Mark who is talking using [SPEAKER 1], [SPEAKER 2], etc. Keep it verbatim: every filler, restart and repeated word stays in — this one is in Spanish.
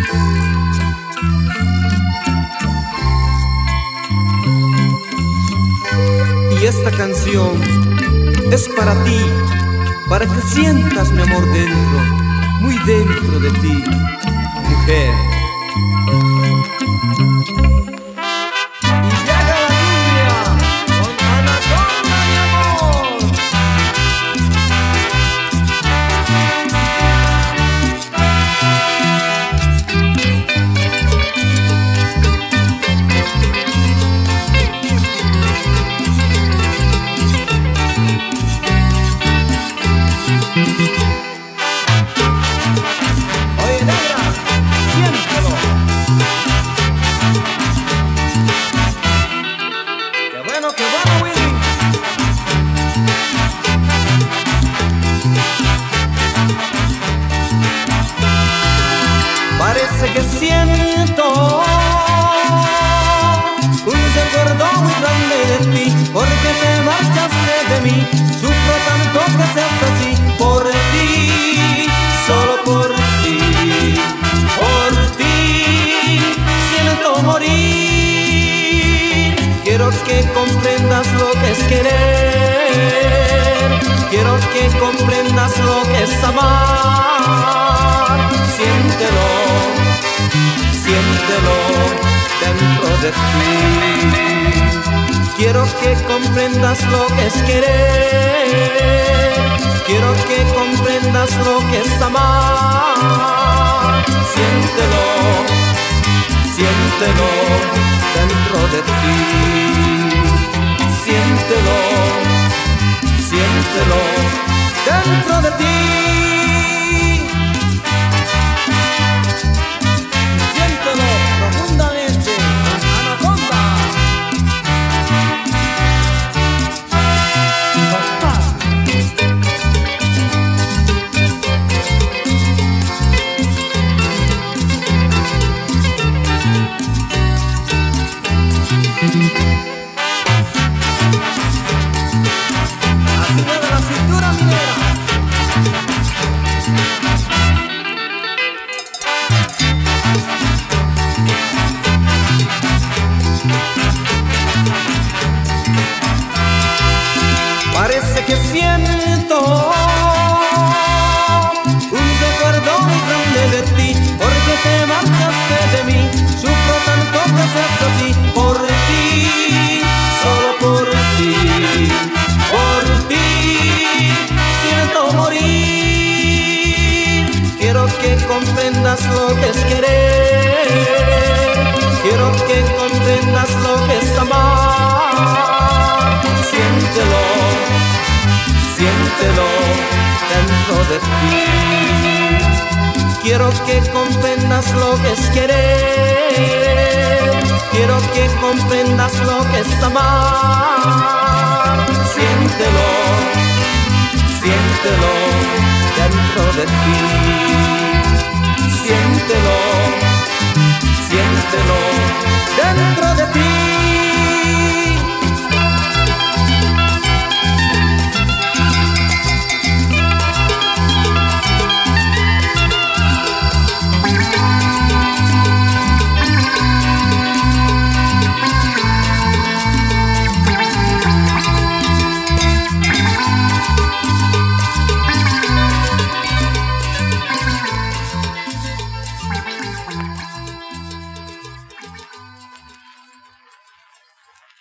[SPEAKER 1] Y esta canción es para ti, para que sientas mi amor dentro, muy dentro de ti, mujer.
[SPEAKER 2] Oye, negra, siéntelo. Qué bueno, qué bueno, Willy.
[SPEAKER 1] Parece que siento un recuerdo muy grande de ti, porque te marchaste de mí. Sufro tanto que seas así, por ti, solo por ti, por ti siento morir. Quiero que comprendas lo que es querer, quiero que comprendas lo que es amar. Siéntelo, siéntelo dentro de ti. Quiero que comprendas lo que es querer, quiero que comprendas lo que es amar. Siéntelo, siéntelo dentro de ti. Siéntelo, siéntelo dentro de ti.
[SPEAKER 2] Siéntelo profundamente, Anaconda. Así mueve la cintura, minera.
[SPEAKER 1] Parece que siento un recuerdo muy grande de ti, porque te marchaste de mí. Sufro tanto que seas así, por ti, solo por ti, por ti siento morir. Quiero que comprendas lo que es querer, quiero que comprendas lo que es amar. Siéntelo, siéntelo dentro de ti. Quiero que comprendas lo que es querer, quiero que comprendas lo que es amar. Siéntelo, siéntelo dentro de ti. Siéntelo, siéntelo dentro de ti.